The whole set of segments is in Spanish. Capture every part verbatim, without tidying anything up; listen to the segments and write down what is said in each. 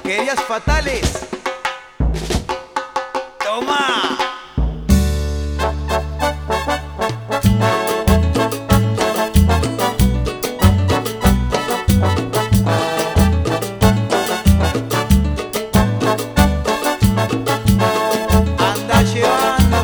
Porquerías fatales. Toma. Anda llevando.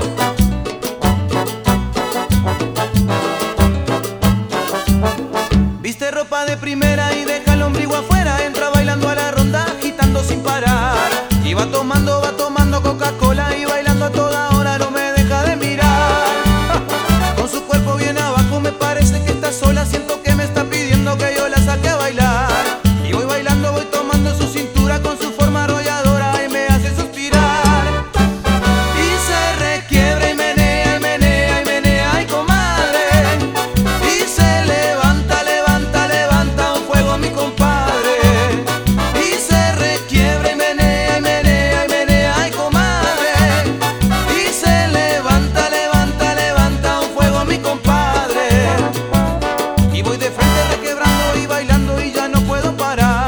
Viste ropa de primera y deja el ombligo afuera. Entra bailando a la ronda, agitando sin parar. Y va tomando, va tomando Coca-Cola y bailando a toda hora, no me deja de mirar. Con su cuerpo bien abajo me parece que está sola. Siento que me está pidiendo que yo la saque a bailar. Y voy bailando, voy tomando su cintura con su forma arrolladora y me hace suspirar. Y se requiebra y menea y menea y menea, ay comadre. Y se levanta, levanta, levanta un fuego mi compadre. Y se requiebra y menea y menea y menea, ay comadre. Y se levanta, levanta, levanta un fuego mi compadre. Y voy de frente requebrando y bailando y ya no puedo parar.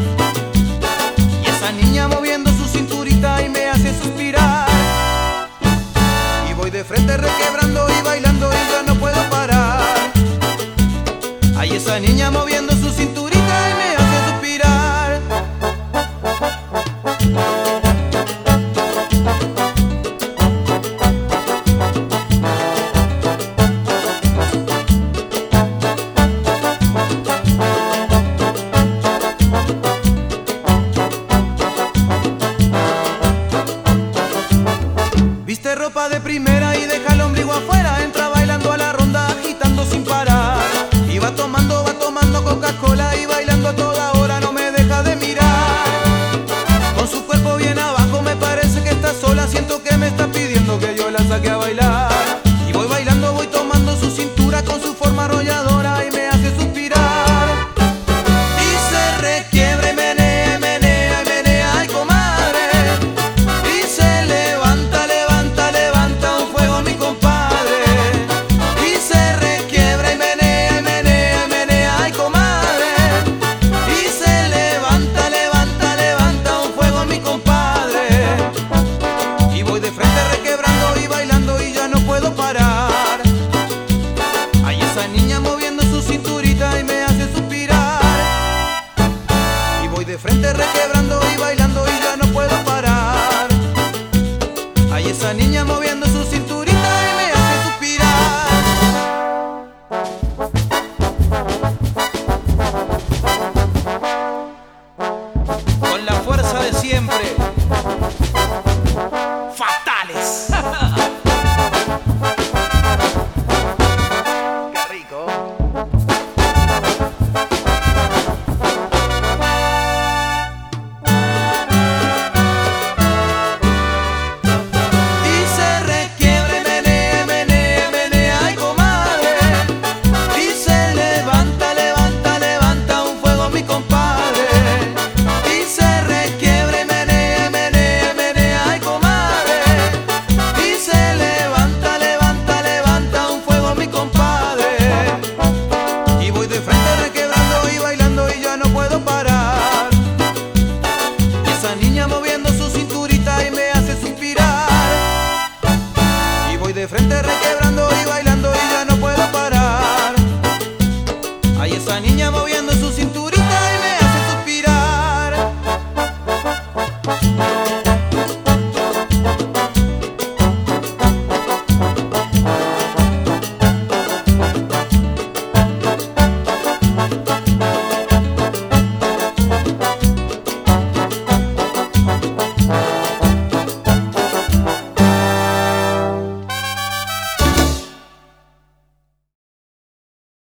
Y esa niña moviendo su cinturita y me hace suspirar. Y voy de frente requebrando y bailando y ya no puedo parar. Ay, esa niña moviendo